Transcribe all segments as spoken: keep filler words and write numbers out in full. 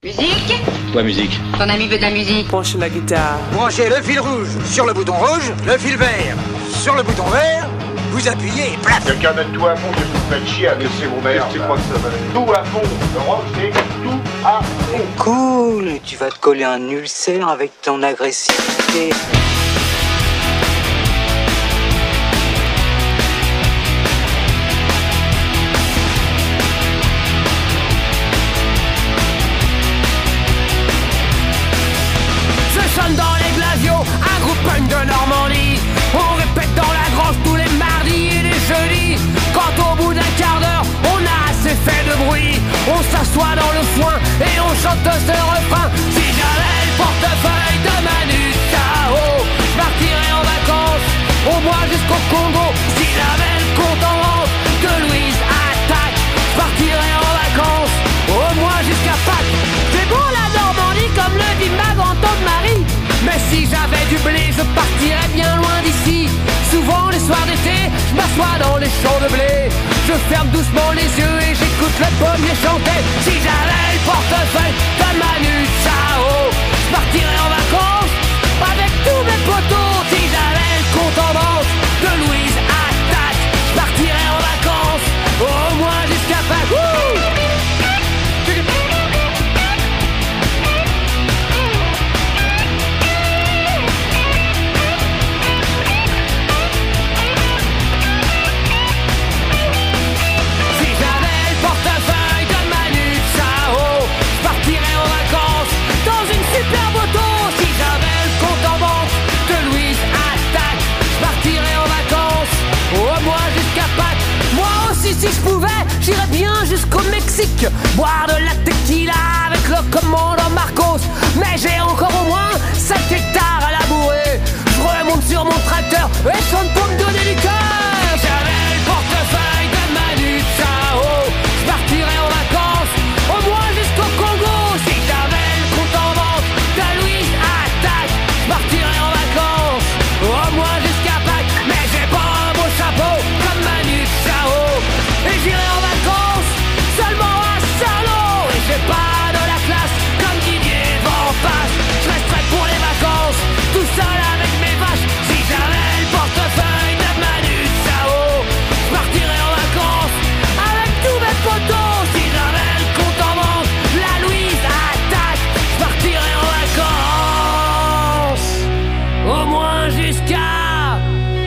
Musique ? Quoi, musique ? Ton ami veut de la musique. Branche la guitare. Branchez le fil rouge sur le bouton rouge, le fil vert sur le bouton vert, vous appuyez et plaf. Quelqu'un donne tout à fond, je vous faites chier à laisser vos mères. Tu crois que ça va aller ? Tout à fond, le rock c'est tout à fond. Cool, tu vas te coller un ulcère avec ton agressivité. Dans les glaciaux, un groupe punk de Normandie. On répète dans la grange tous les mardis et les jeudis. Quand au bout d'un quart d'heure, on a assez fait de bruit, on s'assoit dans le foin et on chante ce refrain. Si j'avais le portefeuille de Manu Chao, je partirais en vacances, au moins jusqu'au Congo. Si j'avais le compte en banque de Louise Attaque, je partirais en vacances, au moins jusqu'à Pâques. C'est bon la Normandie comme le dit ma grand-tante Marie. Mais si j'avais du blé, je partirais bien loin d'ici. Souvent les soirs d'été, je m'assois dans les champs de blé. Je ferme doucement les yeux et j'écoute le pommier chanter. Si j'avais le portefeuille de Manu Chao, je partirais en vacances avec tous mes potos. Si j'avais le compte en banque de Louise Attaque, je partirais en vacances au moins jusqu'à Pâques. Wouh! Super moto, si j'avais le compte en banque de Louise Attaque, je partirais en vacances, au moins jusqu'à Pâques. Moi aussi si je pouvais, j'irais bien jusqu'au Mexique, boire de la tequila avec le commandant Marcos. Mais j'ai encore au moins sept hectares à labourer. Je remonte sur mon tracteur et chante pour me donner du cœur. J'avais le portefeuille de Manu Chao, je partirais en vacances, au moins jusqu'au Congo. Si j'avais le compte en banque de Louise Attaque, je partirais en vacances, au moins jusqu'à Pâques. Mais j'ai pas un beau chapeau comme Manu Chao, et j'irai en vacances seulement à Saint-Lô. Et j'ai pas de la classe comme Didier Van Passe, je resterai pour les vacances tout seul avec mes vaches. Si j'avais le portefeuille de Manu Chao, je partirais en vacances avec tous mes potos. Si j'avais le compte en banque, la Louise Attaque, je partirais en vacances, au moins jusqu'à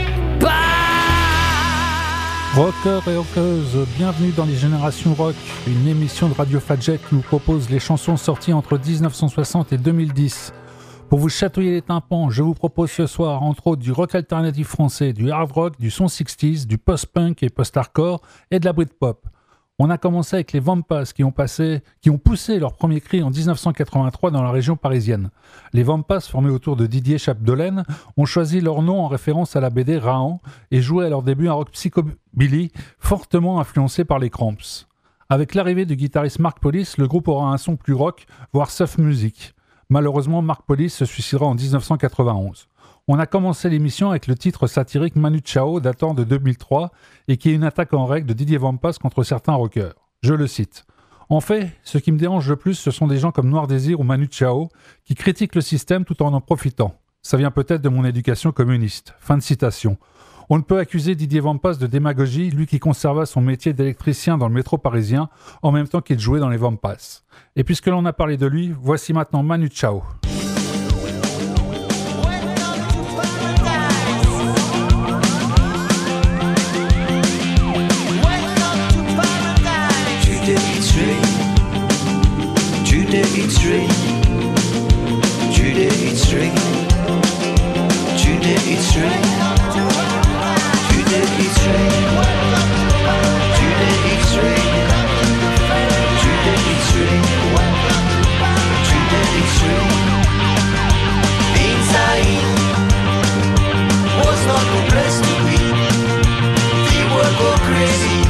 Pâques. Rockers et rockeuses, bienvenue dans les Générations Rock, une émission de Radio Fadjet qui vous propose les chansons sorties entre dix-neuf cent soixante et deux mille dix. Pour vous chatouiller les tympans, je vous propose ce soir entre autres du rock alternatif français, du hard rock, du son soixante, du post-punk et post-hardcore et de la Britpop. On a commencé avec les Vampas qui ont, passé, qui ont poussé leur premier cri en dix-neuf cent quatre-vingt-trois dans la région parisienne. Les Vampas, formés autour de Didier Chapdelaine, ont choisi leur nom en référence à la B D Rahan et jouaient à leur début un rock psychobilly fortement influencé par les Cramps. Avec l'arrivée du guitariste Mark Police, le groupe aura un son plus rock, voire soft music. Malheureusement, Mark Police se suicidera en dix-neuf cent quatre-vingt-onze. On a commencé l'émission avec le titre satirique Manu Chao datant de deux mille trois et qui est une attaque en règle de Didier Vampas contre certains rockers. Je le cite. En fait, ce qui me dérange le plus, ce sont des gens comme Noir Désir ou Manu Chao qui critiquent le système tout en en profitant. Ça vient peut-être de mon éducation communiste. Fin de citation. On ne peut accuser Didier Vampas de démagogie, lui qui conserva son métier d'électricien dans le métro parisien en même temps qu'il jouait dans les Vampas. Et puisque l'on a parlé de lui, voici maintenant Manu Chao.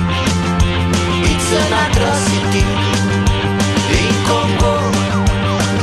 It's an atrocity in Congo.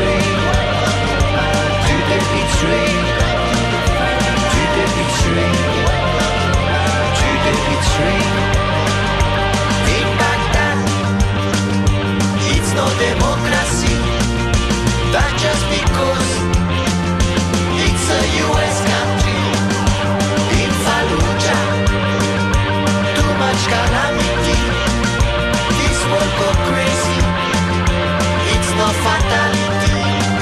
betray, tu t'es betray, tu t'es betray, tu t'es betray. In Baghdad, it's no democracy. That just because it's a U S country. In Fallujah, too much calamity. This world go crazy. It's no fatality.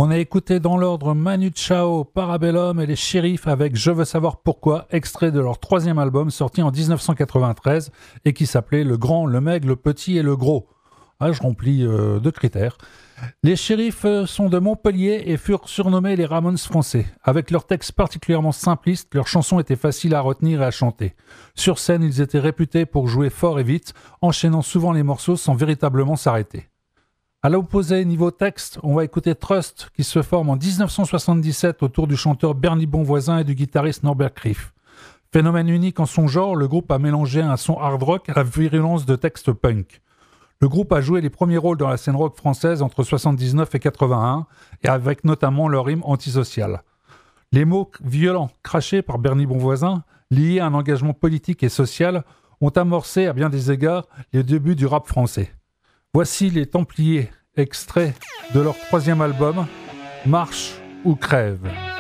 On a écouté dans l'ordre Manu Chao, Parabellum et les Shérifs avec Je veux savoir pourquoi, extrait de leur troisième album sorti en dix-neuf cent quatre-vingt-treize et qui s'appelait Le Grand, le Maigre, le Petit et le Gros. Ah, je remplis euh, deux critères. Les Shérifs sont de Montpellier et furent surnommés les Ramones français. Avec leurs textes particulièrement simplistes, leurs chansons étaient faciles à retenir et à chanter. Sur scène, ils étaient réputés pour jouer fort et vite, enchaînant souvent les morceaux sans véritablement s'arrêter. À l'opposé, niveau texte, on va écouter Trust, qui se forme en dix-neuf cent soixante-dix-sept autour du chanteur Bernie Bonvoisin et du guitariste Norbert Criff. Phénomène unique en son genre, le groupe a mélangé un son hard rock à la virulence de textes punk. Le groupe a joué les premiers rôles dans la scène rock française entre soixante-dix-neuf et quatre-vingt-un, et avec notamment leur hymne antisocial. Les mots violents crachés par Bernie Bonvoisin, liés à un engagement politique et social, ont amorcé à bien des égards les débuts du rap français. Voici les Templiers, extrait de leur troisième album, Marche ou crève.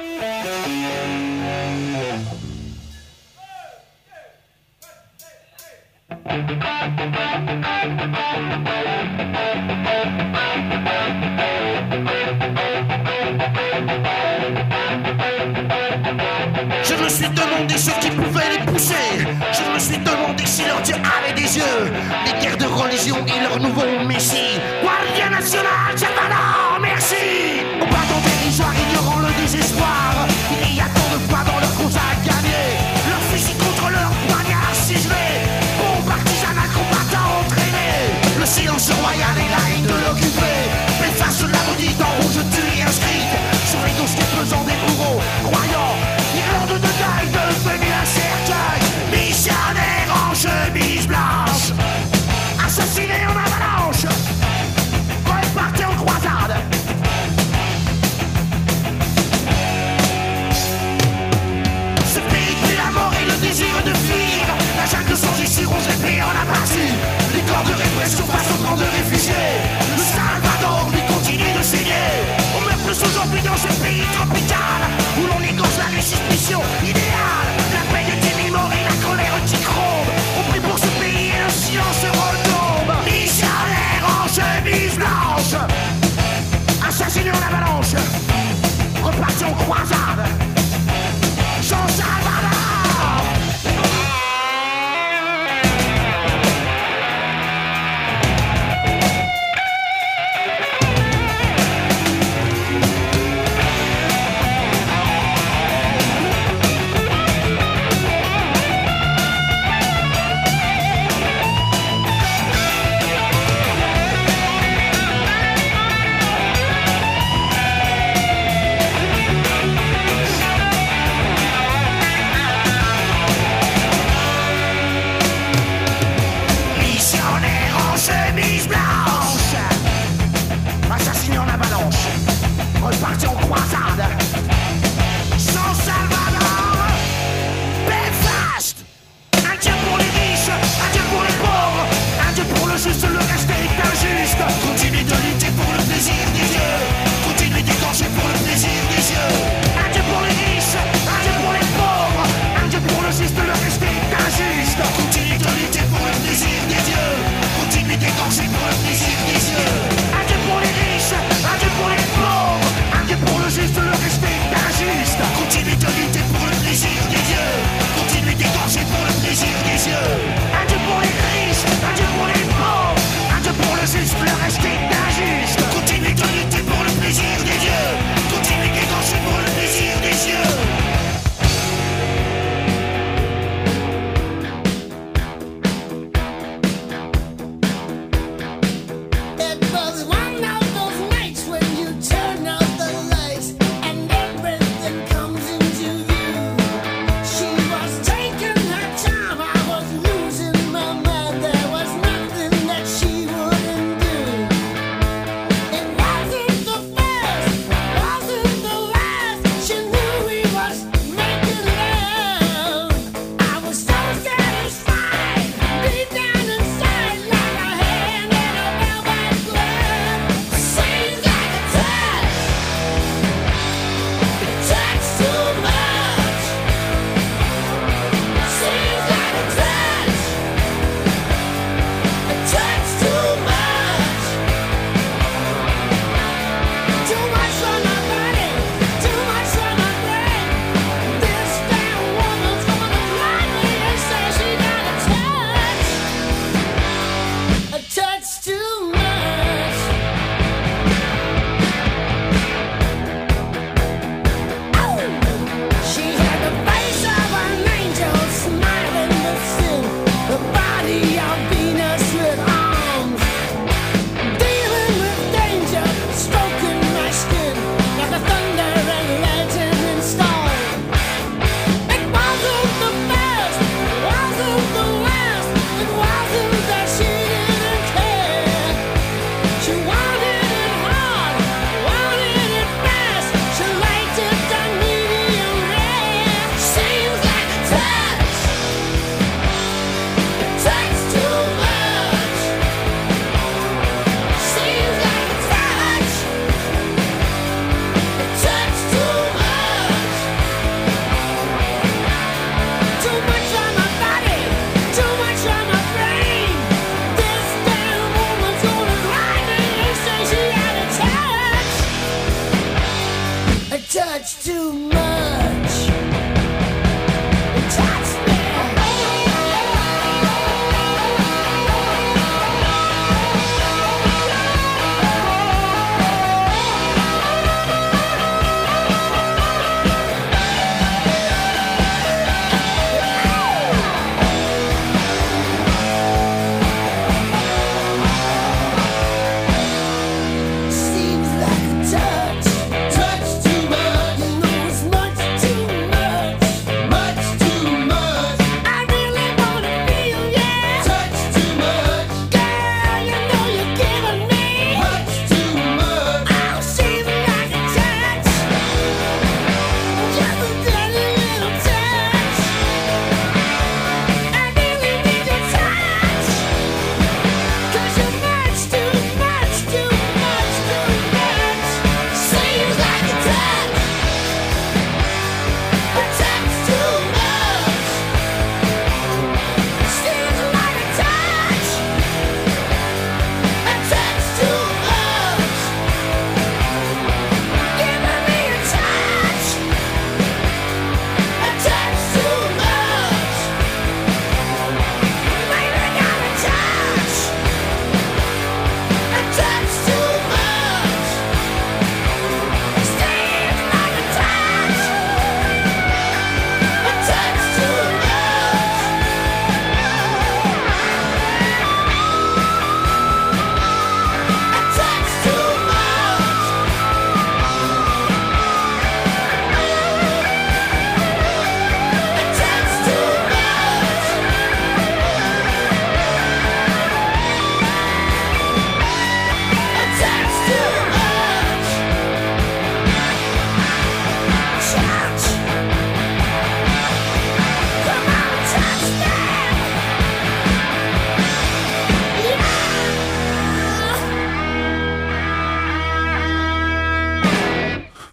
Je me suis demandé ce qui pouvait les pousser. Je me suis demandé si leur Dieu avait des yeux. Des guerres de religion et leur nouveau messie. Guardia Nationale, Chavana, merci. Au bâton dérisoire, ignorant le désespoir. Il y a tant de fois dans leur cause à gagner. Leur fusil contre leur poignard ciselé. Bon partisanat combattant entraîné. Le silence royal et la haine de l'occupé. Mais face la maudite en rouge tuée inscrite sur les dossiers pesants des bourreaux. Croyants, Irlande de taille devenue un cercueil. Missionnaire en chemise blanche, assassiné en avalanche, reparti en croisade. Ce pays puis la mort et le désir de fuir. La jungle sans issue, on se fait en aperçu. Les corps de répression face aux camps de réfugiés.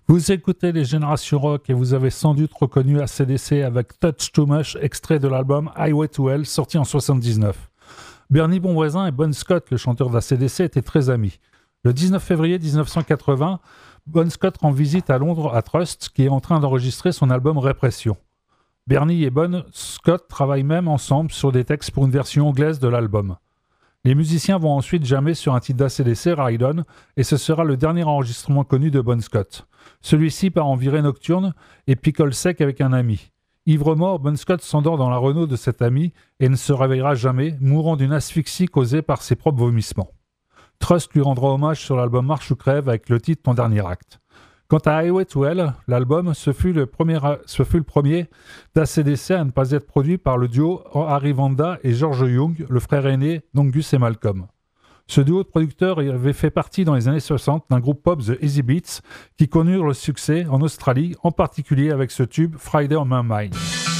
Vous écoutez les Générations Rock et vous avez sans doute reconnu A C D C avec Touch Too Much, extrait de l'album Highway to Hell, sorti en soixante-dix-neuf. Bernie Bonvoisin et Bon Scott, le chanteur d'A C D C, étaient très amis. Le dix-neuf février dix-neuf cent quatre-vingts, Bon Scott rend visite à Londres à Trust, qui est en train d'enregistrer son album Répression. Bernie et Bon Scott travaillent même ensemble sur des textes pour une version anglaise de l'album. Les musiciens vont ensuite jammer sur un titre d'A C D C, Ride On, et ce sera le dernier enregistrement connu de Bon Scott. Celui-ci part en virée nocturne et picole sec avec un ami. Ivre-mort, Bon Scott s'endort dans la Renault de cet ami et ne se réveillera jamais, mourant d'une asphyxie causée par ses propres vomissements. Trust lui rendra hommage sur l'album Marche ou Crève avec le titre Ton dernier acte. Quant à Highway to Hell, l'album, ce fut le premier, ce fut le premier d'A C D C à ne pas être produit par le duo Harry Vanda et George Young, le frère aîné d'Angus et Malcolm. Ce duo de producteurs avait fait partie dans les années soixante d'un groupe pop The Easy Beats qui connurent le succès en Australie, en particulier avec ce tube Friday on My Mind.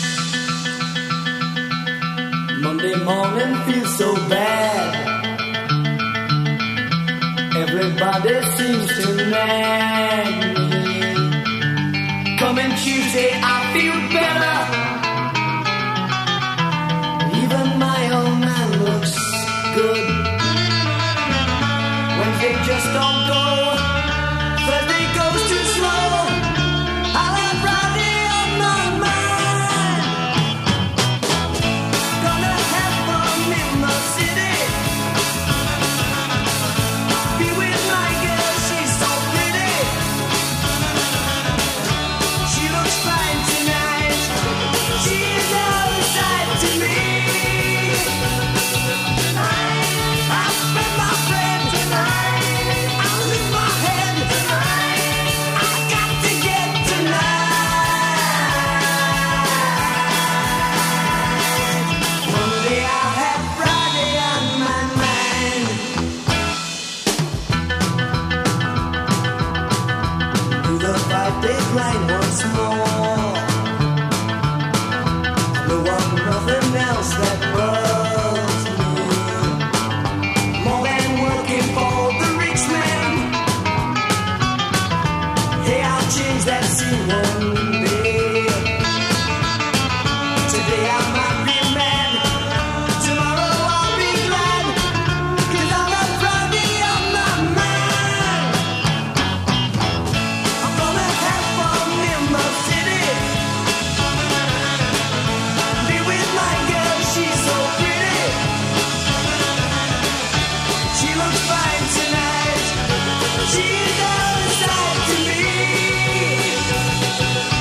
Monday morning feels so bad. Everybody seems to nag me. Coming Tuesday, I feel better. Even my old man looks good. Wednesday just don't go. Thursday goes too slow. I'll have Friday on my mind. Gonna have fun in the city. Be with my girl, she's so pretty. She looks fine tonight. She's all the sight to me. I spent my friend tonight. I'll lift my head tonight. I got to get tonight. Monday I'll have Friday on my mind. Do the five-day grind once more. I know I'm nothing else that bugs me. More than working for the rich man. Hey, I'll change that scene one day. Today I might be mad. Tomorrow I'll be glad. 'Cause I'll have Friday on my mind. I'm gonna have fun in the city. Be with my girl, she's so pretty. She looks fine tonight. She's all the sight to me.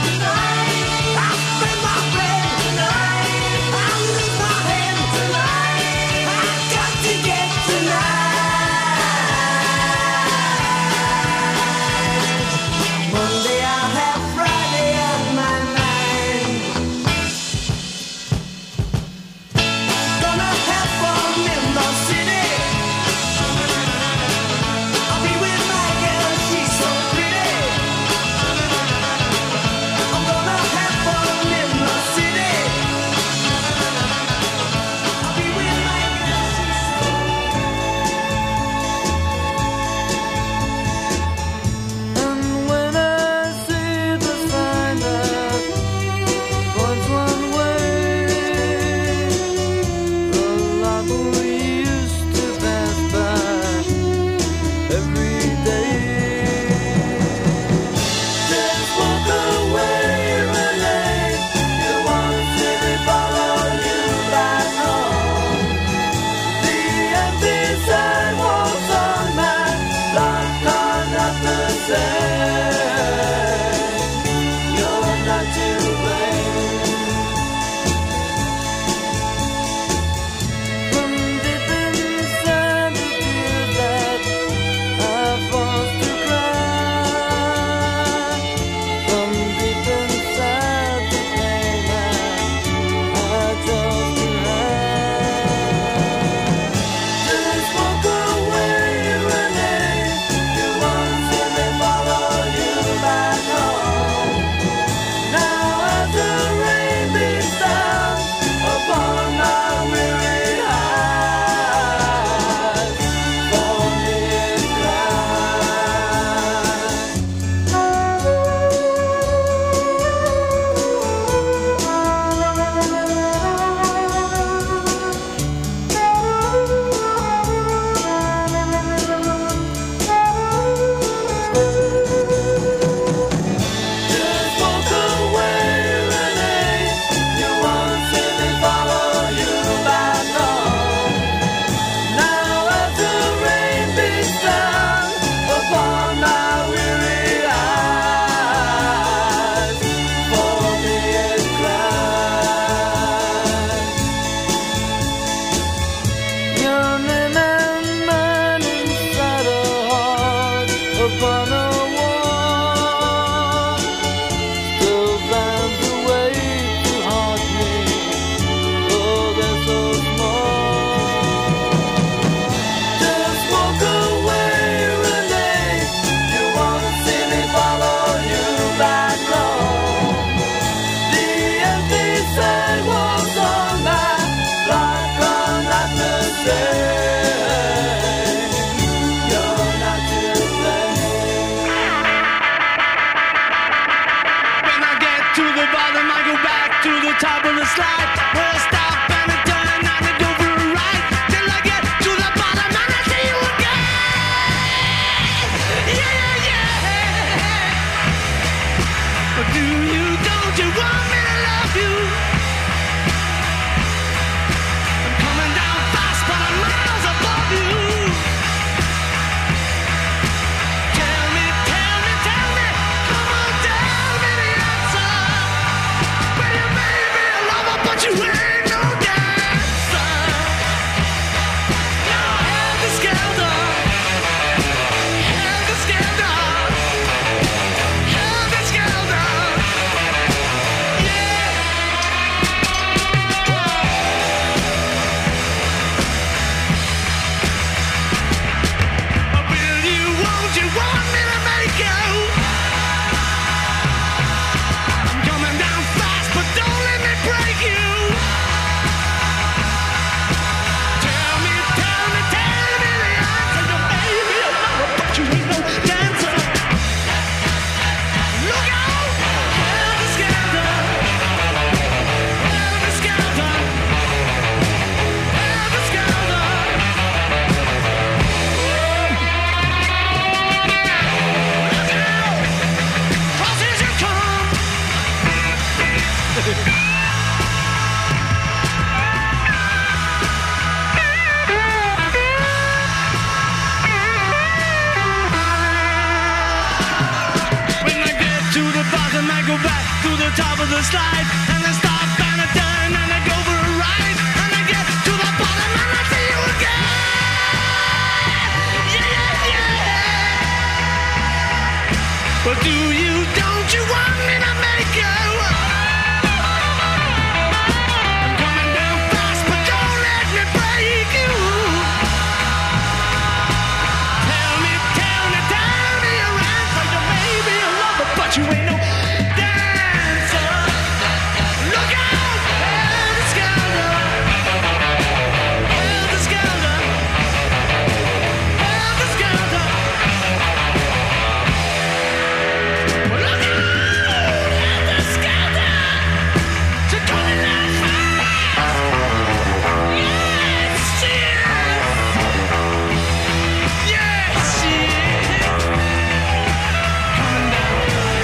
upon a wall. Still found the way to haunt me. Oh, they're so small. Just walk away, Renee. You wanna see me follow you back home. The empty sidewalks on my block are not the same. You're not to blame. When I get to the bottom, I go back to the top of the slide. Where I stop and I turn and I go for a ride. Till I get to the bottom and I see you again. Yeah, yeah, yeah. But do you, don't you want me to love you? I'm coming down fast, but I'm miles above you. Tell me, tell me, tell me, come on, tell me the answer. Well, you may be a lover, but you ain't no dancer. Now helter skelter, helter skelter, helter skelter. Will you, won't you want me to make you? I'm coming down fast, but don't let me break you. Tell me, tell me, tell me the answer. You may be a lover, but you ain't no dancer. Look out! Helter skelter, helter skelter, helter skelter. Crosses you come. When I get to the bottom, I go back to the top of the slide, and I stop and I turn and I go for a ride, and I get to the bottom and I see you again. Yeah, yeah, yeah. But do you, don't you want me to make you? I'm coming down fast, but don't let me break you. Tell me, tell me, tell me your answer. You may be a lover, but you ain't no dancer. Look out, helter skelter, helter skelter, helter skelter. Look out, helter skelter. You're coming down fast. Yes, she is. Yes, she is. Coming down.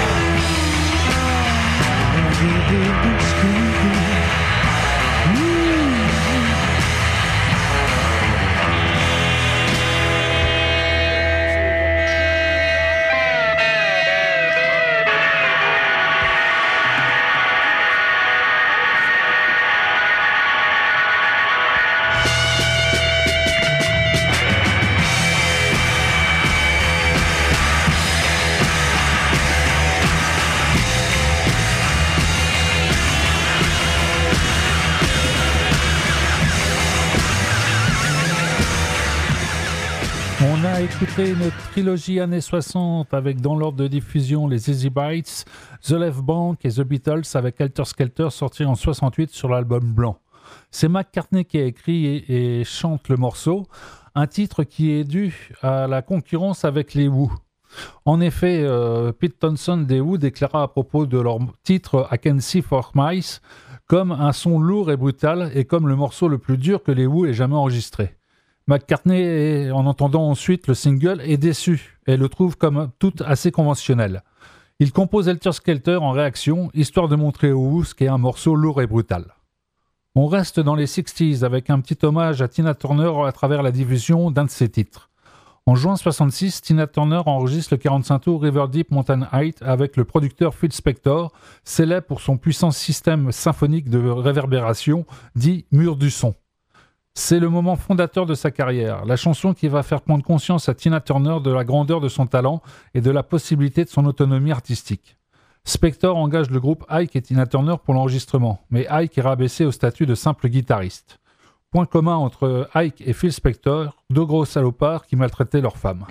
On a écouté une trilogie années soixante avec dans l'ordre de diffusion les Easy Bites, The Left Bank et The Beatles avec Helter Skelter sorti en soixante-huit sur l'album blanc. C'est McCartney qui a écrit et, et chante le morceau, un titre qui est dû à la concurrence avec les Who. En effet, euh, Pete Townshend des Who déclara à propos de leur titre I Can See For Miles comme un son lourd et brutal et comme le morceau le plus dur que les Who aient jamais enregistré. McCartney, en entendant ensuite le single, est déçu et le trouve comme tout assez conventionnel. Il compose Helter Skelter en réaction, histoire de montrer aux Who ce qu'est un morceau lourd et brutal. On reste dans les sixties avec un petit hommage à Tina Turner à travers la diffusion d'un de ses titres. En juin soixante-six, Tina Turner enregistre le quarante-cinq tours River Deep Mountain Height avec le producteur Phil Spector, célèbre pour son puissant système symphonique de réverbération dit mur du son. C'est le moment fondateur de sa carrière, la chanson qui va faire prendre conscience à Tina Turner de la grandeur de son talent et de la possibilité de son autonomie artistique. Spector engage le groupe Ike et Tina Turner pour l'enregistrement, mais Ike est rabaissé au statut de simple guitariste. Point commun entre Ike et Phil Spector, deux gros salopards qui maltraitaient leurs femmes.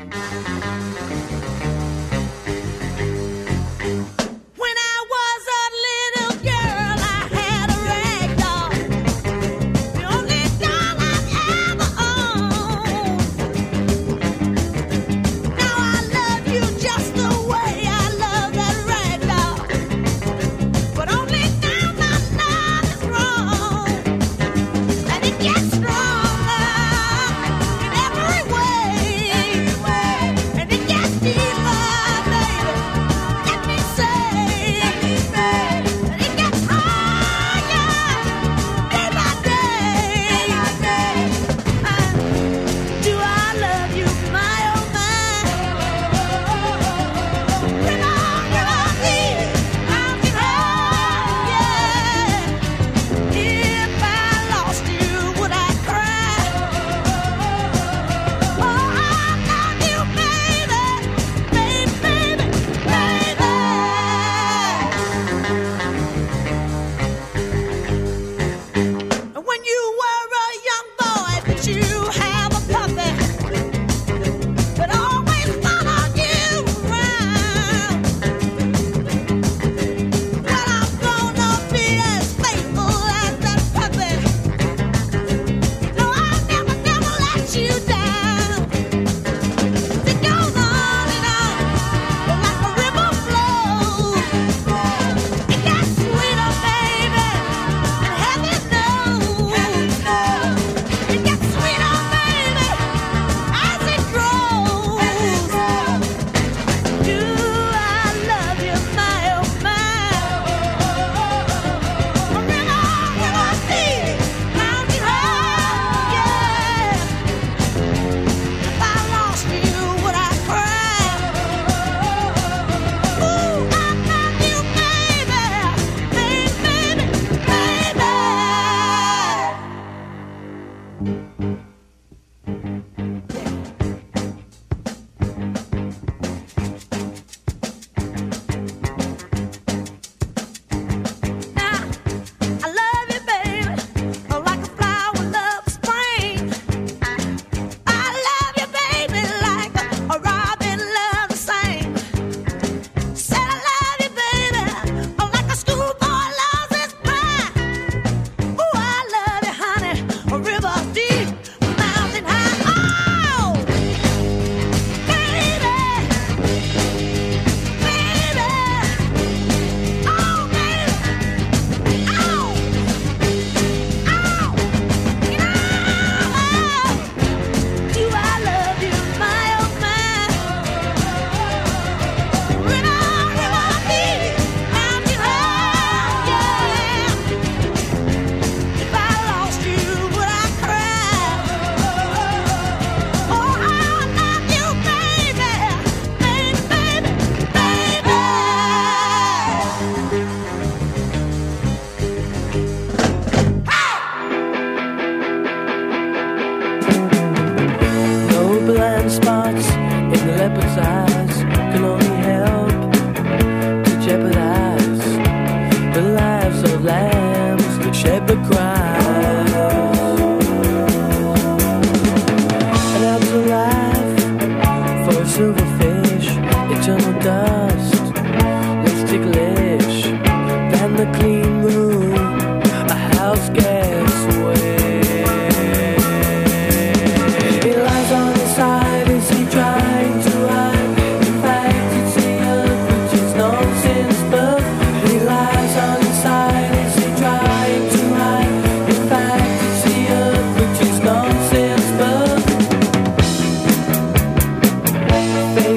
Face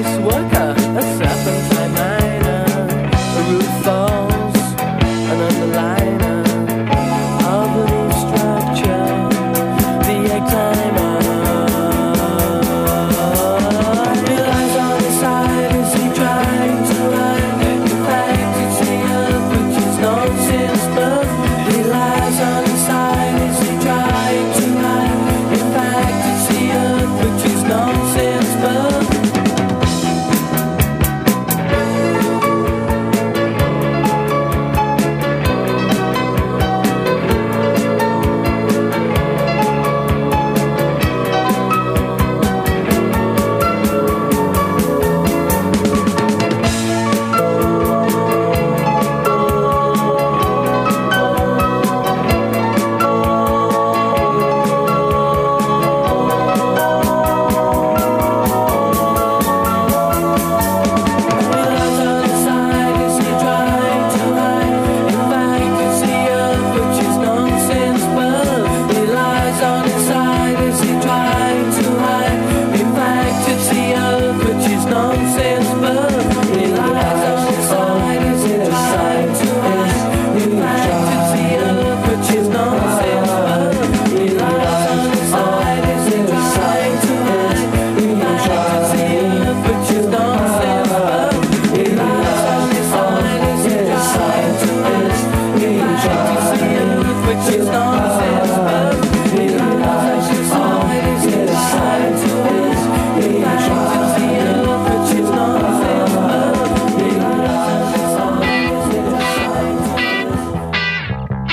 is nonsense, but it lies on the side. Is it a sign to us? You try to see earth, which is nonsense, but it lies on the side. Is it a sign to us? You try to see earth, which is nonsense, but it lies on the side. Is it a sign to us? You try to see earth, which is nonsense, but it lies on the side. Is it a sign to us? You try to see earth, which is nonsense, but it lies on the side. Is it a sign to us?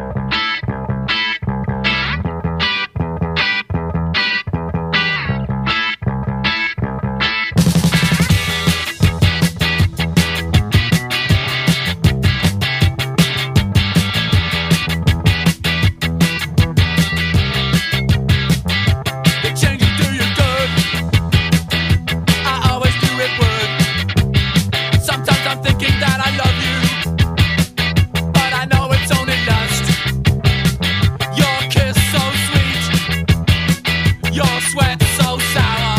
The changes do you good. I always do it would. Sometimes I'm thinking that I love you, but I know it's only lust. Your kiss so sweet, your sweat so sour.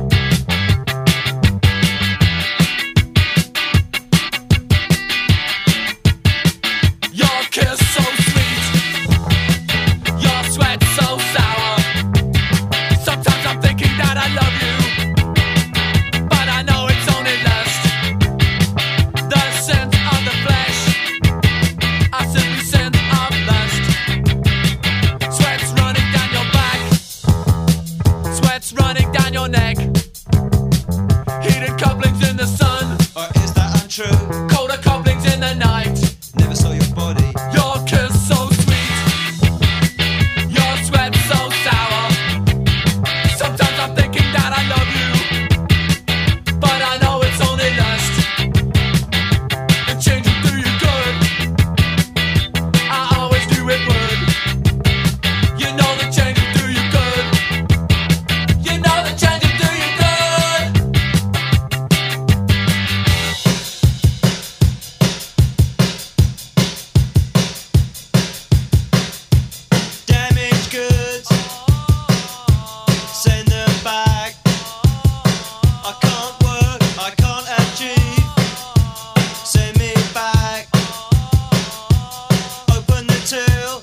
Your kiss so sweet, your sweat so sour. Sometimes I'm thinking that I love you, but I know it's only lust. The scent of the flesh, I simply scent of lust. Sweat's running down your back, sweat's running down your neck. Heated couplings in the sun, Or is that untrue? colder couplings in the night. Never saw your body. Your kiss so sweet, your sweat so sour. Sometimes I'm thinking that I love you, but I know it's only lust. And changing do you good, I always do it would. You know the changing do you good, you know the changing do you good. Damaged goods. Send them back. I can't work, I can't achieve. Send me back. Open the till.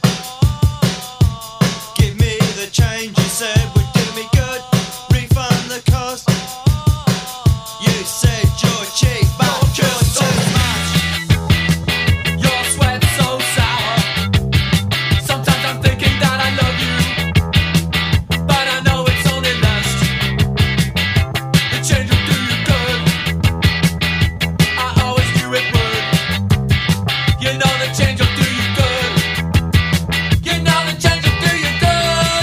Give me the change you said would do me good. Refund the cost. You said you're cheap, but you're too much. Your sweat so sour. Sometimes I'm thinking that I love you, but I know it's only lust. The change will do you good, I always do it would. You know the change will do you good, you know the change will do you good.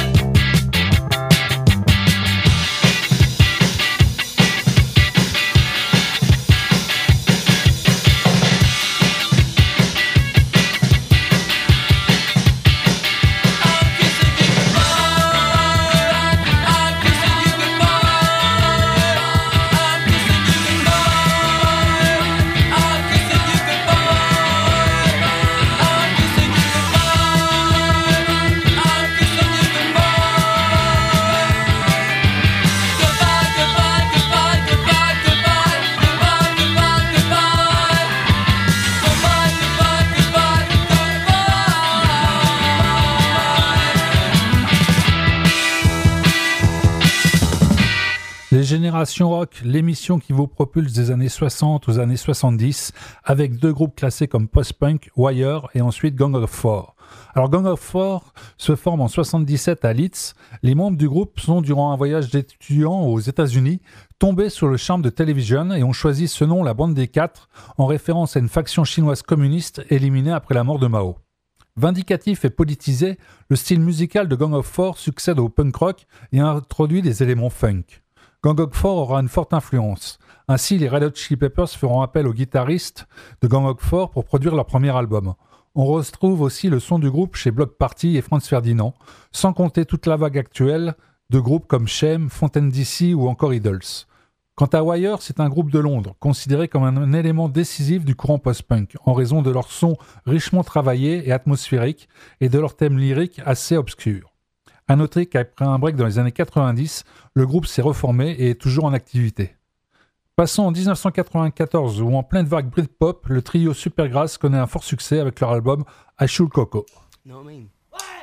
I'm kissing you goodbye, I'm kissing you goodbye, I'm kissing you goodbye, I'm kissing you goodbye, I'm kissing you goodbye, I'm kissing you goodbye. Goodbye, goodbye, goodbye, goodbye, goodbye, goodbye, goodbye, goodbye. Goodbye, goodbye, goodbye, Les Générations Rock, l'émission qui vous propulse des années soixante aux années soixante-dix, avec deux groupes classés comme post-punk, Wire et ensuite Gang of Four. Alors Gang of Four se forme en soixante-dix-sept à Leeds. Les membres du groupe sont, durant un voyage d'étudiants aux États-Unis, tombés sur le charme de Television et ont choisi ce nom, la Bande des Quatre, en référence à une faction chinoise communiste éliminée après la mort de Mao. Vindicatif et politisé, le style musical de Gang of Four succède au punk rock et introduit des éléments funk. Gang of Four aura une forte influence. Ainsi, les Red Hot Chili Peppers feront appel aux guitaristes de Gang of Four pour produire leur premier album. On retrouve aussi le son du groupe chez Bloc Party et Franz Ferdinand, sans compter toute la vague actuelle de groupes comme Shame, Fontaine D C ou encore Idols. Quant à Wire, c'est un groupe de Londres, considéré comme un élément décisif du courant post-punk, en raison de leur son richement travaillé et atmosphérique, et de leur thème lyrique assez obscur. À noter qu'après un break dans les années quatre-vingt-dix, le groupe s'est reformé et est toujours en activité. Passons en dix-neuf cent quatre-vingt-quatorze, où en pleine vague Britpop, le trio Supergrass connaît un fort succès avec leur album I Should Coco. No, I mean.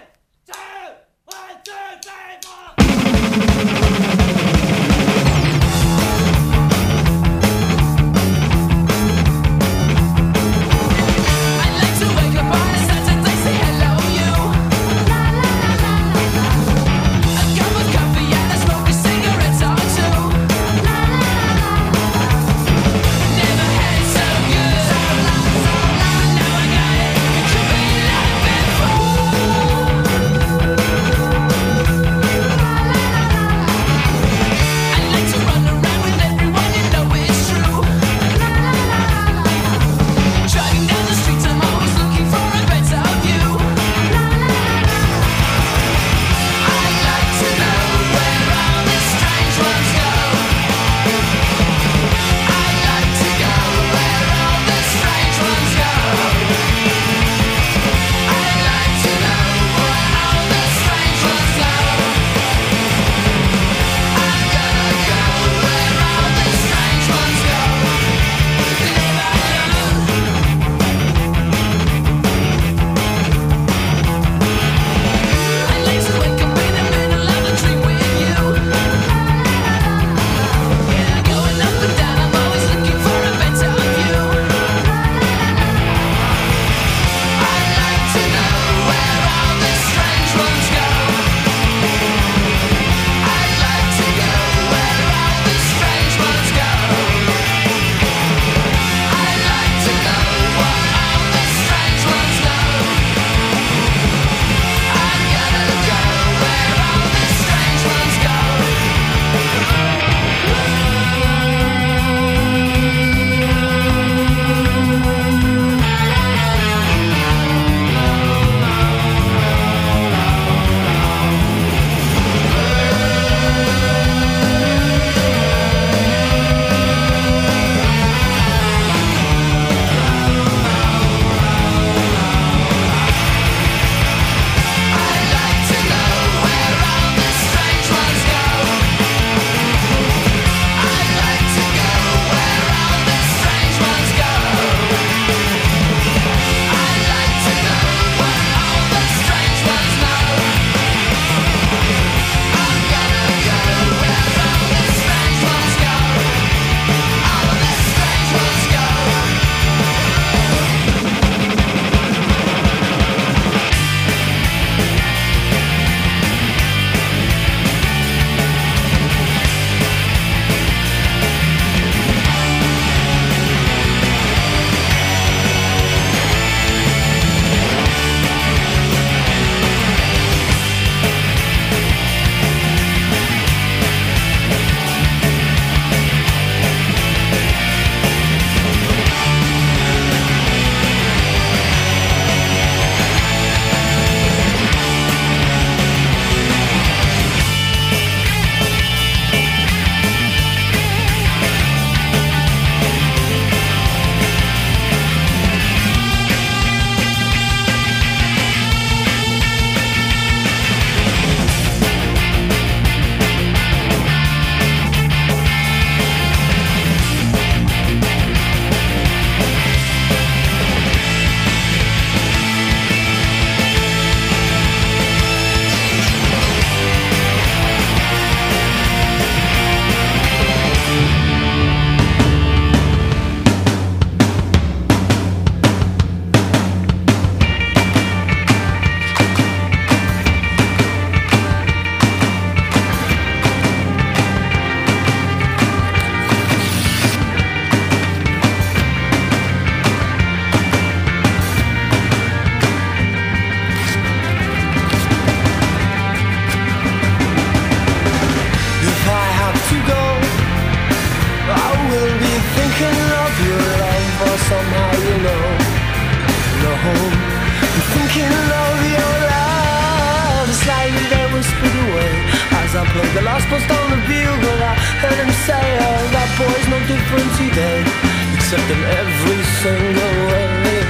The last post on the bugle, I heard him say, oh, that boy's no different today, except in every single way.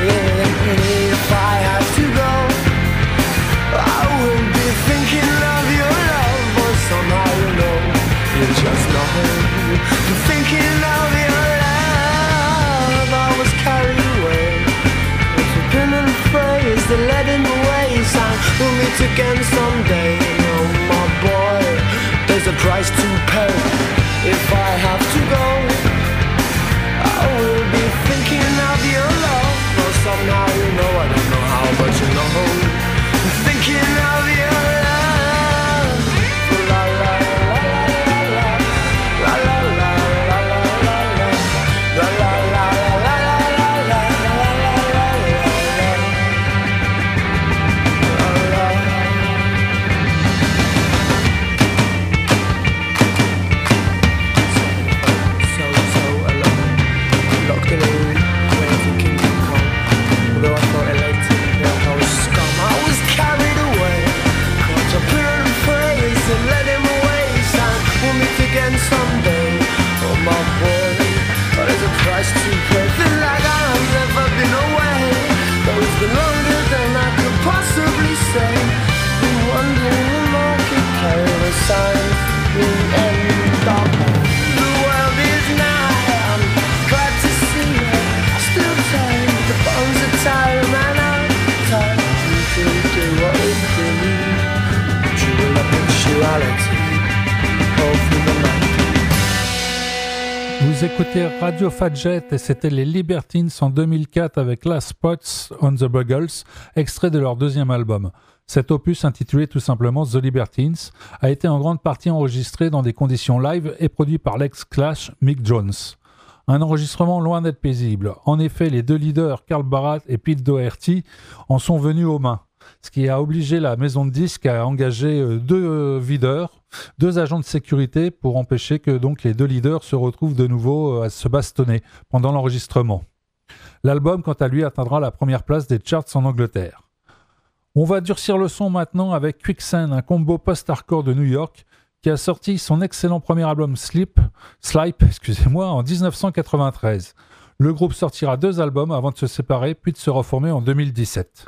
If I had to go, I would be thinking of your love, but somehow you know, you just know, I'm thinking of you. meet again someday. Oh my boy, there's a price to pay. If I have to go, I will be thinking of your love. Well, somehow you know, I don't know how, but you know, thinking of your love. La la la la la la la la la la la la la la la la So, so alone, locked in a room, waiting for Kingdom Come. Although I thought elated, yeah, I was scum. I was carried away, caught up in a phrase and let him away. Sang, we'll meet again someday. Oh my boy, but there's a price to pay. Feel like I've never been away. Though it's been longer than I could possibly say. Been wondering if I could play the signs we end up. The world is nigh, I'm glad to see it. Still tired, the bones are tired, man, I'm tired. We can do what we do. Jewel up actuality, all through the night. Vous écoutez Radio Fadjet et c'était les Libertines en deux mille quatre avec Last Spots on the Buggles, extrait de leur deuxième album. Cet opus, intitulé tout simplement The Libertines, a été en grande partie enregistré dans des conditions live et produit par l'ex-Clash Mick Jones. Un enregistrement loin d'être paisible. En effet, les deux leaders, Carl Barat et Pete Doherty, en sont venus aux mains, ce qui a obligé la maison de disques à engager deux videurs, deux agents de sécurité pour empêcher que donc les deux leaders se retrouvent de nouveau à se bastonner pendant l'enregistrement. L'album, quant à lui, atteindra la première place des charts en Angleterre. On va durcir le son maintenant avec Quicksand, un combo post-hardcore de New York qui a sorti son excellent premier album Sleep, Slipe, excusez-moi, en dix-neuf cent quatre-vingt-treize. Le groupe sortira deux albums avant de se séparer puis de se reformer en deux mille dix-sept.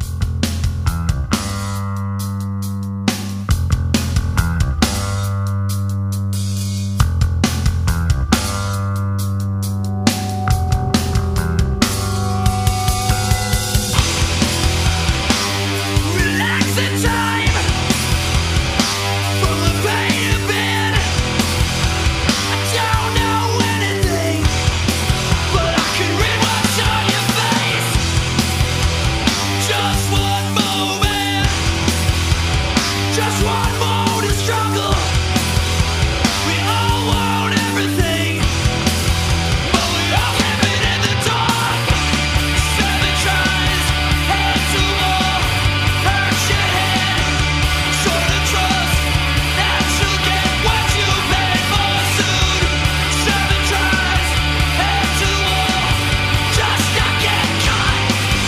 Just one moment, just one more to struggle. We all want everything, but we all keep it in the dark. Seven tries, head to wall, hurt your head, sort of trust that you'll get what you pay for soon. Seven tries, head to wall, just not get caught.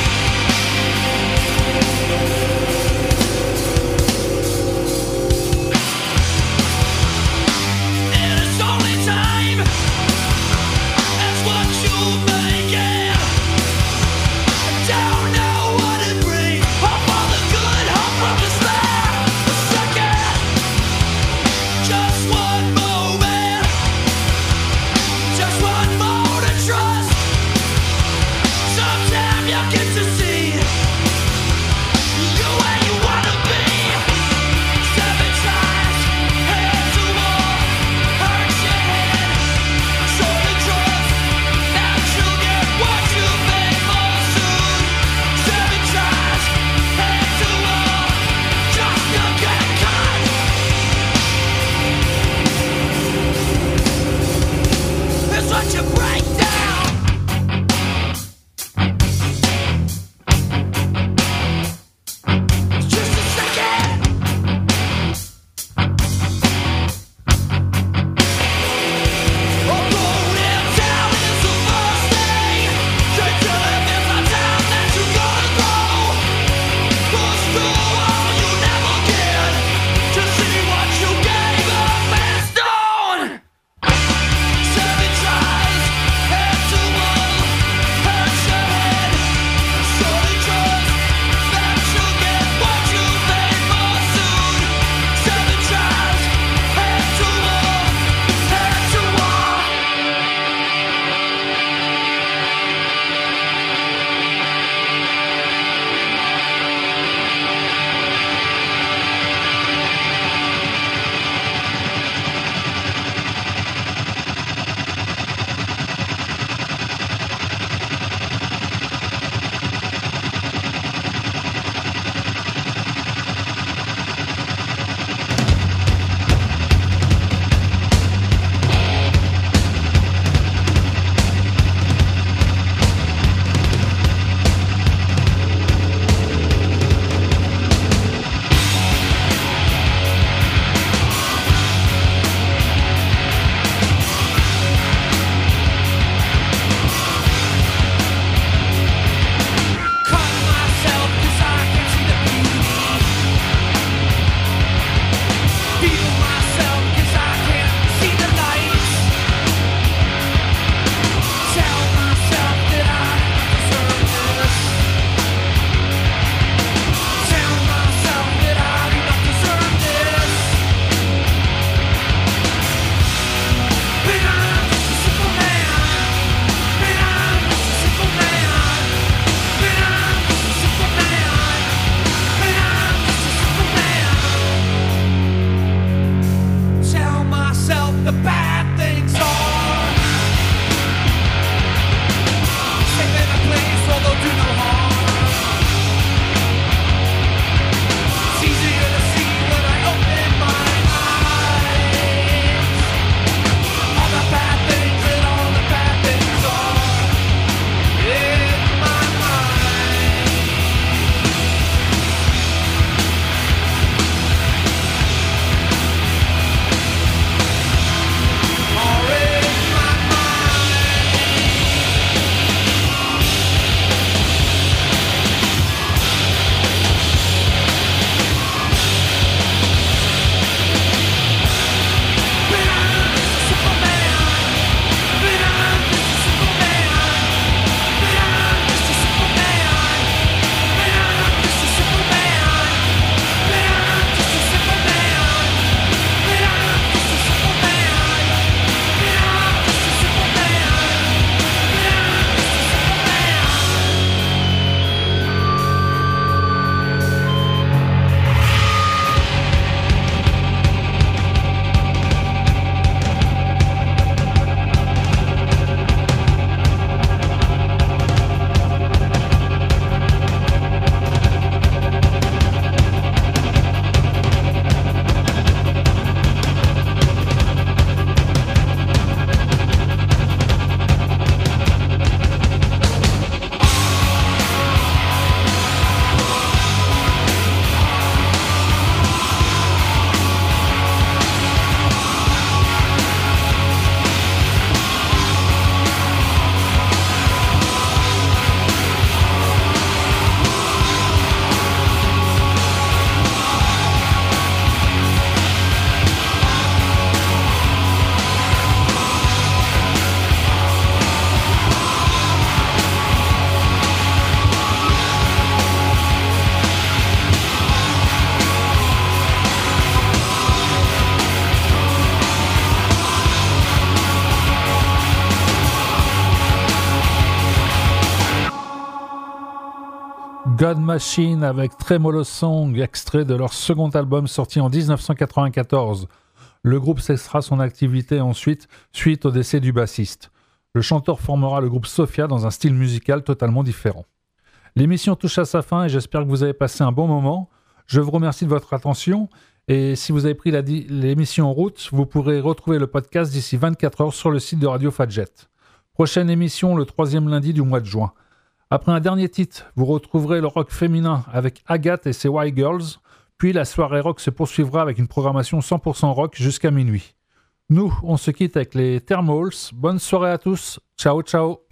And it's only time, that's what you make it. I don't know what it brings, hope for the good, hope from despair. A second, just one moment, just one more to trust. Sometime you'll get to see you where you wanna be. Seven times, head to wall, hurt your head, sort of trust that you'll get what you pay for soon. Seven times, head to wall, just to get caught. It's what you break down. It's just a second. Oh, going down is the first thing. Can't tell if it's my time that you gotta grow. Push through all you never get to see what you gave up and stone. Seven tries, God Machine avec Tremolo Song, extrait de leur second album sorti en dix-neuf cent quatre-vingt-quatorze. Le groupe cessera son activité ensuite, suite au décès du bassiste. Le chanteur formera le groupe Sophia dans un style musical totalement différent. L'émission touche à sa fin et j'espère que vous avez passé un bon moment. Je vous remercie de votre attention et si vous avez pris la di- l'émission en route, vous pourrez retrouver le podcast d'ici vingt-quatre heures sur le site de Radio Fadjet. Prochaine émission le troisième lundi du mois de juin. Après un dernier titre, vous retrouverez le rock féminin avec Agathe et ses White Girls, puis la soirée rock se poursuivra avec une programmation cent pour cent rock jusqu'à minuit. Nous, on se quitte avec les Thermals. Bonne soirée à tous. Ciao, ciao.